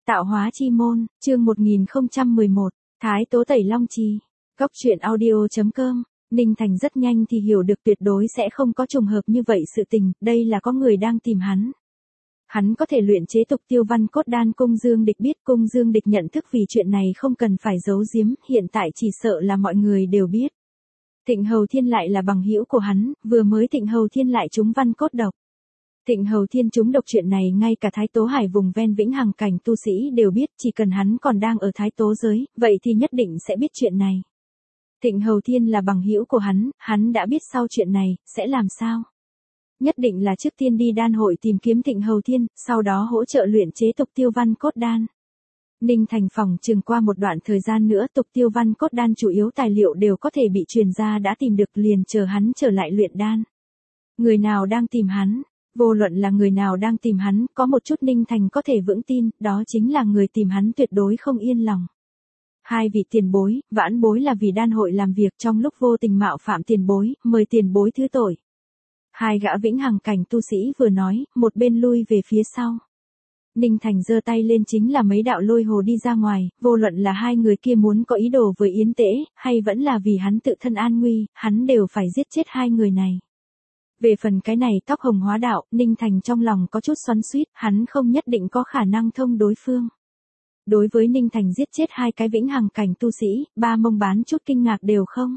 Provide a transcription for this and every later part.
Tạo hóa chi môn, chương 1011, Thái Tố tẩy long trì. Góc truyện audio.com. Ninh Thành rất nhanh thì hiểu được tuyệt đối sẽ không có trùng hợp như vậy sự tình, đây là có người đang tìm hắn. Hắn có thể luyện chế tục tiêu văn cốt đan, Cung Dương Địch biết, Cung Dương Địch nhận thức vì chuyện này không cần phải giấu giếm, hiện tại chỉ sợ là mọi người đều biết. Thịnh Hầu Thiên lại là bằng hữu của hắn, vừa mới Thịnh Hầu Thiên lại trúng văn cốt độc. Thịnh Hầu Thiên trúng độc chuyện này ngay cả Thái Tố Hải vùng ven vĩnh hằng cảnh tu sĩ đều biết, chỉ cần hắn còn đang ở Thái Tố giới, vậy thì nhất định sẽ biết chuyện này. Thịnh Hầu Thiên là bằng hữu của hắn đã biết sau chuyện này, sẽ làm sao? Nhất định là trước tiên đi đan hội tìm kiếm Thịnh Hầu Thiên, sau đó hỗ trợ luyện chế tục tiêu văn cốt đan. Ninh Thành phòng chừng qua một đoạn thời gian nữa tục tiêu văn cốt đan chủ yếu tài liệu đều có thể bị truyền ra đã tìm được, liền chờ hắn trở lại luyện đan. Người nào đang tìm hắn? Vô luận là người nào đang tìm hắn, có một chút Ninh Thành có thể vững tin, đó chính là người tìm hắn tuyệt đối không yên lòng. Hai vị tiền bối, vãn bối là vì đan hội làm việc trong lúc vô tình mạo phạm tiền bối, mời tiền bối thứ tội. Hai gã vĩnh hằng cảnh tu sĩ vừa nói, một bên lui về phía sau. Ninh Thành giơ tay lên chính là mấy đạo lôi hồ đi ra ngoài, vô luận là hai người kia muốn có ý đồ với Yến Tễ, hay vẫn là vì hắn tự thân an nguy, hắn đều phải giết chết hai người này. Về phần cái này tóc hồng hóa đạo, Ninh Thành trong lòng có chút xoắn xuýt, hắn không nhất định có khả năng thông đối phương. Đối với Ninh Thành giết chết hai cái vĩnh hằng cảnh tu sĩ, Ba Mông bán chút kinh ngạc đều không.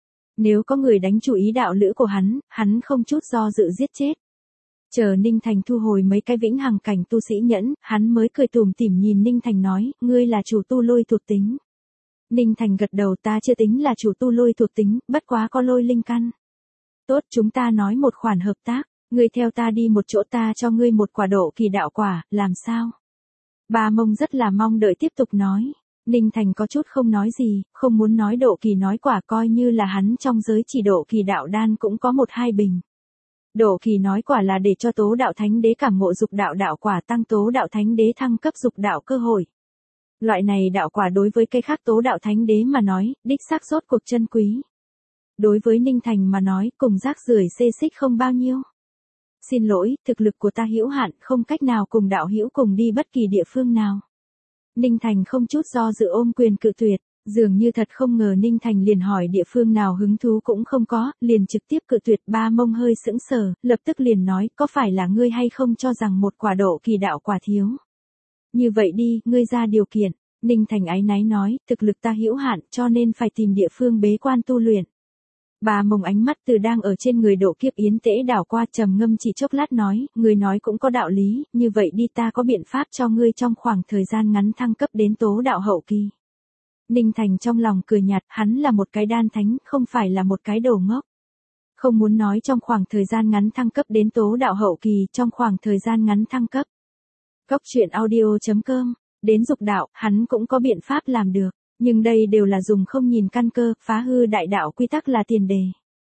Nếu có người đánh chủ ý đạo lữ của hắn không chút do dự giết chết. Chờ Ninh Thành thu hồi mấy cái vĩnh hằng cảnh tu sĩ nhẫn, hắn mới cười tủm tỉm nhìn Ninh Thành nói, ngươi là chủ tu lôi thuộc tính. Ninh Thành gật đầu, ta chưa tính là chủ tu lôi thuộc tính, bất quá có lôi linh căn. Tốt, chúng ta nói một khoản hợp tác, ngươi theo ta đi một chỗ, ta cho ngươi một quả độ kỳ đạo quả, làm sao? Ba Mông rất là mong đợi tiếp tục nói. Ninh Thành có chút không nói gì, không muốn nói độ kỳ nói quả, coi như là hắn trong giới chỉ độ kỳ đạo đan cũng có 1-2 bình. Độ kỳ nói quả là để cho Tố Đạo Thánh Đế cảm ngộ dục đạo đạo quả, tăng Tố Đạo Thánh Đế thăng cấp dục đạo cơ hội. Loại này đạo quả đối với cái khác Tố Đạo Thánh Đế mà nói, đích xác rốt cuộc chân quý. Đối với Ninh Thành mà nói, cùng rác rưởi xê xích không bao nhiêu. Xin lỗi, thực lực của ta hữu hạn, không cách nào cùng đạo hữu cùng đi bất kỳ địa phương nào. Ninh Thành không chút do dự ôm quyền cự tuyệt, dường như thật không ngờ Ninh Thành liền hỏi địa phương nào hứng thú cũng không có, liền trực tiếp cự tuyệt. Ba Mông hơi sững sờ, lập tức liền nói, có phải là ngươi hay không cho rằng một quả độ kỳ đạo quả thiếu? Như vậy đi, ngươi ra điều kiện. Ninh Thành áy náy nói, thực lực ta hữu hạn cho nên phải tìm địa phương bế quan tu luyện. Ba Mông ánh mắt từ đang ở trên người độ kiếp Yến Tễ đảo qua, trầm ngâm chỉ chốc lát nói, ngươi nói cũng có đạo lý, như vậy đi, ta có biện pháp cho ngươi trong khoảng thời gian ngắn thăng cấp đến Tố Đạo hậu kỳ. Ninh Thành trong lòng cười nhạt, hắn là một cái đan thánh, không phải là một cái đồ ngốc. Không muốn nói trong khoảng thời gian ngắn thăng cấp đến Tố Đạo hậu kỳ, trong khoảng thời gian ngắn thăng cấp. Góc truyện audio.com, đến dục đạo, hắn cũng có biện pháp làm được. Nhưng đây đều là dùng không nhìn căn cơ, phá hư đại đạo quy tắc là tiền đề.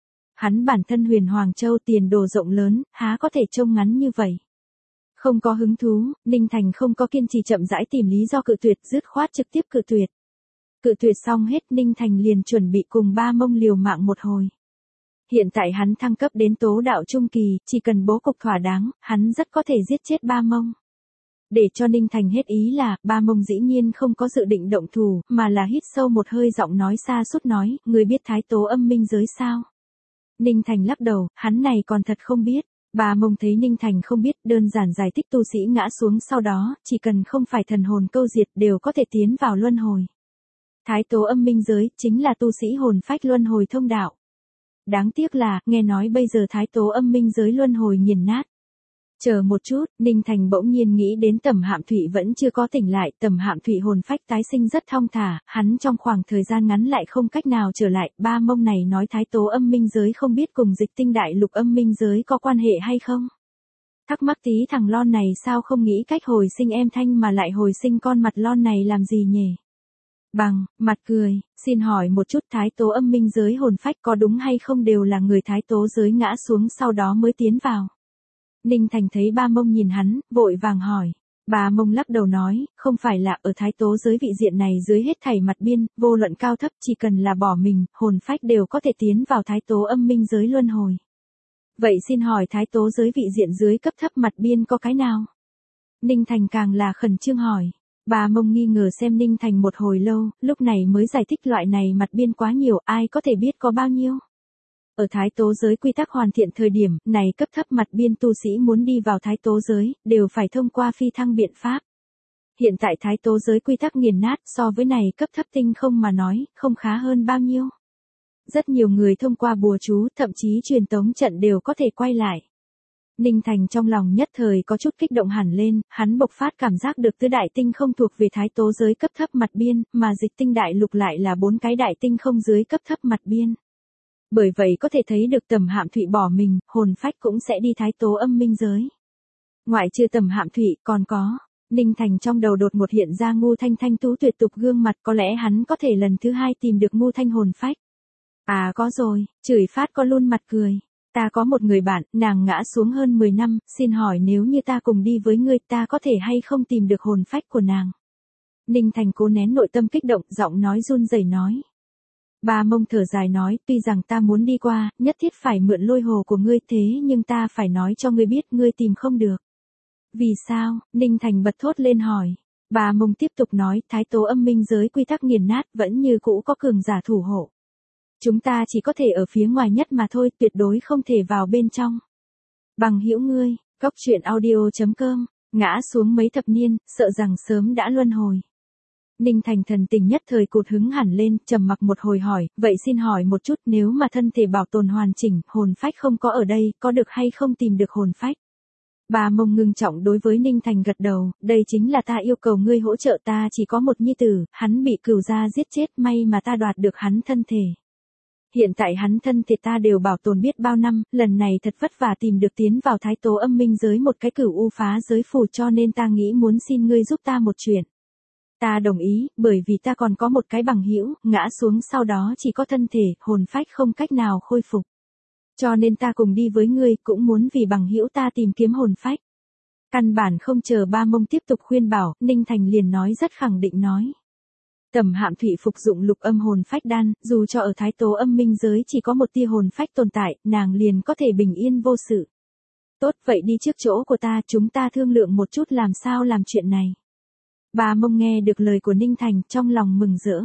Hắn bản thân Huyền Hoàng Châu tiền đồ rộng lớn, há có thể trông ngắn như vậy. Không có hứng thú, Ninh Thành không có kiên trì chậm rãi tìm lý do cự tuyệt, dứt khoát trực tiếp cự tuyệt. Cự tuyệt xong hết, Ninh Thành liền chuẩn bị cùng Ba Mông liều mạng một hồi. Hiện tại hắn thăng cấp đến Tố Đạo trung kỳ, chỉ cần bố cục thỏa đáng, hắn rất có thể giết chết Ba Mông. Để cho Ninh Thành hết ý là, Ba Mông dĩ nhiên không có dự định động thủ, mà là hít sâu một hơi, giọng nói xa suốt nói, người biết Thái Tố âm minh giới sao? Ninh Thành lắc đầu, hắn này còn thật không biết. Ba Mông thấy Ninh Thành không biết, đơn giản giải thích tu sĩ ngã xuống sau đó, chỉ cần không phải thần hồn câu diệt đều có thể tiến vào luân hồi. Thái Tố âm minh giới, chính là tu sĩ hồn phách luân hồi thông đạo. Đáng tiếc là, nghe nói bây giờ Thái Tố âm minh giới luân hồi nghiền nát. Chờ một chút, Ninh Thành bỗng nhiên nghĩ đến Tầm Hạm Thụy vẫn chưa có tỉnh lại, Tầm Hạm Thụy hồn phách tái sinh rất thong thả, hắn trong khoảng thời gian ngắn lại không cách nào trở lại. Ba Mông này nói Thái Tố âm minh giới không biết cùng Dịch Tinh đại lục âm minh giới có quan hệ hay không? Thắc mắc tí thằng Lon này sao không nghĩ cách hồi sinh em Thanh mà lại hồi sinh con mặt Lon này làm gì nhỉ? Bằng, mặt cười, xin hỏi một chút, Thái Tố âm minh giới hồn phách có đúng hay không đều là người Thái Tố giới ngã xuống sau đó mới tiến vào? Ninh Thành thấy Ba Mông nhìn hắn, vội vàng hỏi. Ba Mông lắc đầu nói, không phải là ở Thái Tố giới vị diện này dưới hết thảy mặt biên, vô luận cao thấp, chỉ cần là bỏ mình, hồn phách đều có thể tiến vào Thái Tố âm minh giới luân hồi. Vậy xin hỏi Thái Tố giới vị diện dưới cấp thấp mặt biên có cái nào? Ninh Thành càng là khẩn trương hỏi. Bà Mông nghi ngờ xem Ninh Thành một hồi lâu, lúc này mới giải thích loại này mặt biên quá nhiều, ai có thể biết có bao nhiêu. Ở thái tố giới quy tắc hoàn thiện thời điểm, này cấp thấp mặt biên tu sĩ muốn đi vào thái tố giới, đều phải thông qua phi thăng biện pháp. Hiện tại thái tố giới quy tắc nghiền nát, so với này cấp thấp tinh không mà nói, không khá hơn bao nhiêu. Rất nhiều người thông qua bùa chú, thậm chí truyền tống trận đều có thể quay lại. Ninh Thành trong lòng nhất thời có chút kích động hẳn lên, hắn bộc phát cảm giác được tứ đại tinh không thuộc về thái tố giới cấp thấp mặt biên, mà dịch tinh đại lục lại là 4 cái đại tinh không dưới cấp thấp mặt biên. Bởi vậy có thể thấy được Tầm Hạm Thụy bỏ mình, hồn phách cũng sẽ đi thái tố âm minh giới. Ngoại trừ Tầm Hạm Thụy còn có, Ninh Thành trong đầu đột một hiện ra Ngu Thanh thanh tú tuyệt tục gương mặt, có lẽ hắn có thể lần thứ 2 tìm được Ngu Thanh hồn phách. À có rồi, chửi phát có luôn mặt cười. Ta có một người bạn, nàng ngã xuống hơn 10 năm, xin hỏi nếu như ta cùng đi với ngươi ta có thể hay không tìm được hồn phách của nàng. Ninh Thành cố nén nội tâm kích động, giọng nói run rẩy nói. Ba Mông thở dài nói, tuy rằng ta muốn đi qua, nhất thiết phải mượn lôi hồ của ngươi thế nhưng ta phải nói cho ngươi biết ngươi tìm không được. Vì sao? Ninh Thành bật thốt lên hỏi. Ba Mông tiếp tục nói, thái tố âm minh giới quy tắc nghiền nát vẫn như cũ có cường giả thủ hộ. Chúng ta chỉ có thể ở phía ngoài nhất mà thôi, tuyệt đối không thể vào bên trong. Bằng hữu ngươi, Cốc Truyện Audio.com, ngã xuống mấy thập niên, sợ rằng sớm đã luân hồi. Ninh Thành thần tình nhất thời cụt hứng hẳn lên, trầm mặc một hồi hỏi, vậy xin hỏi một chút, nếu mà thân thể bảo tồn hoàn chỉnh, hồn phách không có ở đây, có được hay không tìm được hồn phách? Bà Mông ngưng trọng đối với Ninh Thành gật đầu, đây chính là ta yêu cầu ngươi hỗ trợ, ta chỉ có một nhi tử, hắn bị cửu gia giết chết, may mà ta đoạt được hắn thân thể. Hiện tại hắn thân thể ta đều bảo tồn biết bao năm, lần này thật vất vả tìm được tiến vào thái tố âm minh giới một cái cửu u phá giới phù, cho nên ta nghĩ muốn xin ngươi giúp ta một chuyện. Ta đồng ý, bởi vì ta còn có một cái bằng hữu, ngã xuống sau đó chỉ có thân thể, hồn phách không cách nào khôi phục. Cho nên ta cùng đi với ngươi, cũng muốn vì bằng hữu ta tìm kiếm hồn phách. Căn bản không chờ Ba Mông tiếp tục khuyên bảo, Ninh Thành liền nói rất khẳng định nói. Tầm Hạm Thụy phục dụng lục âm hồn phách đan, dù cho ở thái tố âm minh giới chỉ có một tia hồn phách tồn tại, nàng liền có thể bình yên vô sự. Tốt, vậy đi trước chỗ của ta, chúng ta thương lượng một chút làm sao làm chuyện này. Ba Mông nghe được lời của Ninh Thành, trong lòng mừng rỡ.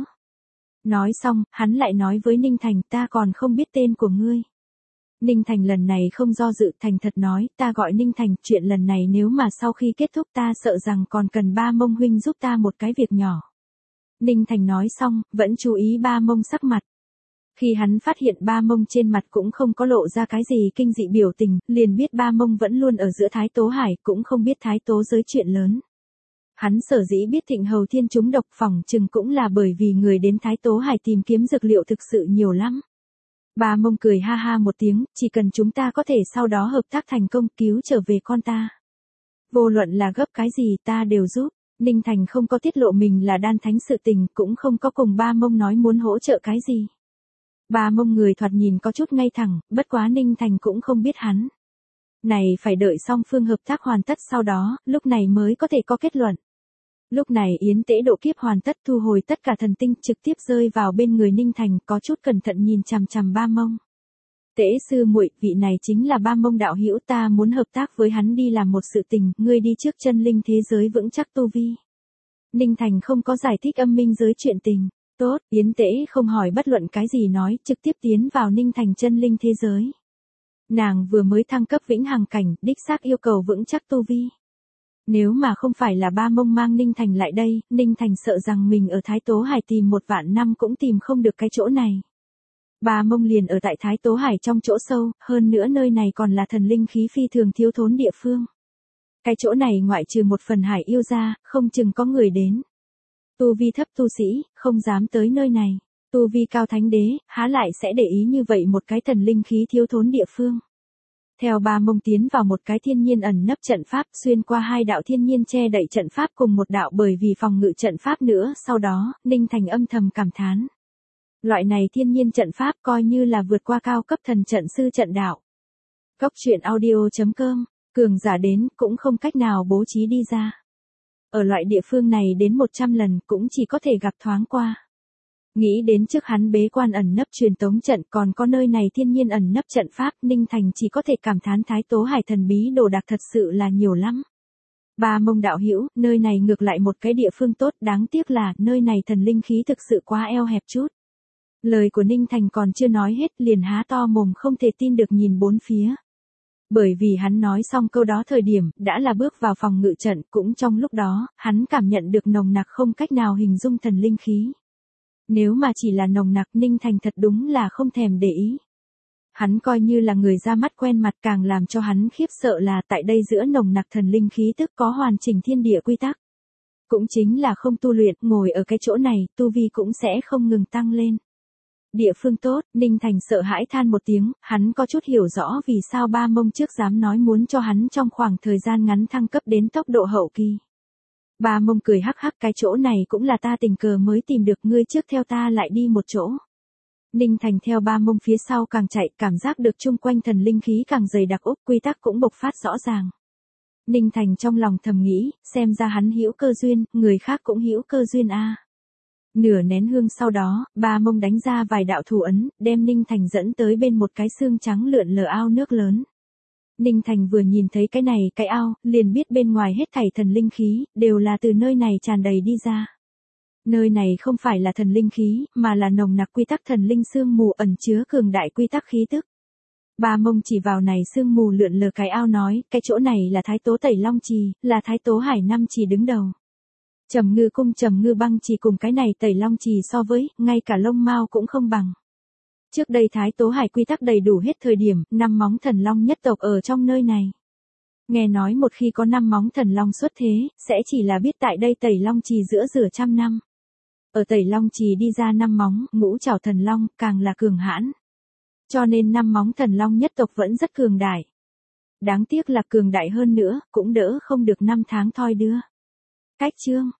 Nói xong, hắn lại nói với Ninh Thành, ta còn không biết tên của ngươi. Ninh Thành lần này không do dự, thành thật nói, ta gọi Ninh Thành, chuyện lần này nếu mà sau khi kết thúc ta sợ rằng còn cần Ba Mông huynh giúp ta một cái việc nhỏ. Ninh Thành nói xong, vẫn chú ý Ba Mông sắc mặt. Khi hắn phát hiện Ba Mông trên mặt cũng không có lộ ra cái gì kinh dị biểu tình, liền biết Ba Mông vẫn luôn ở giữa Thái Tố Hải, cũng không biết Thái Tố giới chuyện lớn. Hắn sở dĩ biết Thịnh Hầu Thiên trúng độc, phỏng chừng cũng là bởi vì người đến Thái Tố Hải tìm kiếm dược liệu thực sự nhiều lắm. Ba Mông cười ha ha một tiếng, chỉ cần chúng ta có thể sau đó hợp tác thành công cứu trở về con ta. Vô luận là gấp cái gì ta đều giúp. Ninh Thành không có tiết lộ mình là đan thánh sự tình, cũng không có cùng Ba Mông nói muốn hỗ trợ cái gì. Ba Mông người thoạt nhìn có chút ngay thẳng, bất quá Ninh Thành cũng không biết hắn. Này phải đợi song phương hợp tác hoàn tất sau đó, lúc này mới có thể có kết luận. Lúc này yến tễ độ kiếp hoàn tất, thu hồi tất cả thần tinh, trực tiếp rơi vào bên người Ninh Thành, có chút cẩn thận nhìn chằm chằm Ba Mông. Tễ sư muội, vị này chính là Ba Mông đạo hữu, ta muốn hợp tác với hắn đi làm một sự tình, ngươi đi trước chân linh thế giới vững chắc tu vi. Ninh Thành không có giải thích âm minh giới chuyện tình. Tốt, yến tễ không hỏi bất luận cái gì nói, trực tiếp tiến vào Ninh Thành chân linh thế giới. Nàng vừa mới thăng cấp vĩnh hằng cảnh, đích xác yêu cầu vững chắc tu vi. Nếu mà không phải là Ba Mông mang Ninh Thành lại đây, Ninh Thành sợ rằng mình ở Thái Tố Hải tìm 1 vạn năm cũng tìm không được cái chỗ này. Ba Mông liền ở tại Thái Tố Hải trong chỗ sâu, hơn nữa nơi này còn là thần linh khí phi thường thiếu thốn địa phương. Cái chỗ này ngoại trừ một phần hải yêu ra, không chừng có người đến. Tu vi thấp tu sĩ, không dám tới nơi này. Tu vi cao thánh đế, há lại sẽ để ý như vậy một cái thần linh khí thiếu thốn địa phương. Theo Ba Mông tiến vào một cái thiên nhiên ẩn nấp trận pháp, xuyên qua 2 đạo thiên nhiên che đậy trận pháp cùng một đạo bởi vì phòng ngự trận pháp nữa, sau đó, Ninh Thành âm thầm cảm thán. Loại này thiên nhiên trận pháp coi như là vượt qua cao cấp thần trận sư trận đạo. Cốc Truyện Audio.com, cường giả đến cũng không cách nào bố trí đi ra. Ở loại địa phương này đến 100 lần cũng chỉ có thể gặp thoáng qua. Nghĩ đến trước hắn bế quan ẩn nấp truyền tống trận, còn có nơi này thiên nhiên ẩn nấp trận pháp, Ninh Thành chỉ có thể cảm thán Thái Tố Hải thần bí đồ đạc thật sự là nhiều lắm. Ba Mông đạo hữu, nơi này ngược lại một cái địa phương tốt, đáng tiếc là nơi này thần linh khí thực sự quá eo hẹp chút. Lời của Ninh Thành còn chưa nói hết liền há to mồm không thể tin được nhìn bốn phía. Bởi vì hắn nói xong câu đó thời điểm, đã là bước vào phòng ngự trận, cũng trong lúc đó, hắn cảm nhận được nồng nặc không cách nào hình dung thần linh khí. Nếu mà chỉ là nồng nặc, Ninh Thành thật đúng là không thèm để ý. Hắn coi như là người ra mắt quen mặt, càng làm cho hắn khiếp sợ là tại đây giữa nồng nặc thần linh khí tức có hoàn chỉnh thiên địa quy tắc. Cũng chính là không tu luyện, ngồi ở cái chỗ này, tu vi cũng sẽ không ngừng tăng lên. Địa phương tốt, Ninh Thành sợ hãi than một tiếng, hắn có chút hiểu rõ vì sao Ba Mông trước dám nói muốn cho hắn trong khoảng thời gian ngắn thăng cấp đến tốc độ hậu kỳ. Ba Mông cười hắc hắc, cái chỗ này cũng là ta tình cờ mới tìm được, ngươi trước theo ta lại đi một chỗ. Ninh Thành theo Ba Mông phía sau càng chạy, cảm giác được chung quanh thần linh khí càng dày đặc, quy tắc cũng bộc phát rõ ràng. Ninh Thành trong lòng thầm nghĩ, xem ra hắn hữu cơ duyên, người khác cũng hữu cơ duyên a. Nửa nén hương sau đó, Ba Mông đánh ra vài đạo thủ ấn, đem Ninh Thành dẫn tới bên một cái xương trắng lượn lờ ao nước lớn. Ninh Thành vừa nhìn thấy cái này, cái ao, liền biết bên ngoài hết thảy thần linh khí, đều là từ nơi này tràn đầy đi ra. Nơi này không phải là thần linh khí, mà là nồng nặc quy tắc thần linh sương mù ẩn chứa cường đại quy tắc khí tức. Ba Mông chỉ vào này sương mù lượn lờ cái ao nói, cái chỗ này là Thái Tố Tẩy Long Trì, là Thái Tố Hải Năm Trì đứng đầu. Trầm Ngư Cung Trầm Ngư Băng Trì cùng cái này Tẩy Long Trì so với, ngay cả lông mao cũng không bằng. Trước đây Thái Tố Hải quy tắc đầy đủ hết thời điểm, 5 móng thần long nhất tộc ở trong nơi này. Nghe nói một khi có 5 móng thần long xuất thế, sẽ chỉ là biết tại đây Tẩy Long Trì giữa rửa trăm năm. Ở Tẩy Long Trì đi ra 5 móng, ngũ trảo thần long, càng là cường hãn. Cho nên 5 móng thần long nhất tộc vẫn rất cường đại. Đáng tiếc là cường đại hơn nữa, cũng đỡ không được 5 tháng thoi đưa. Cách chương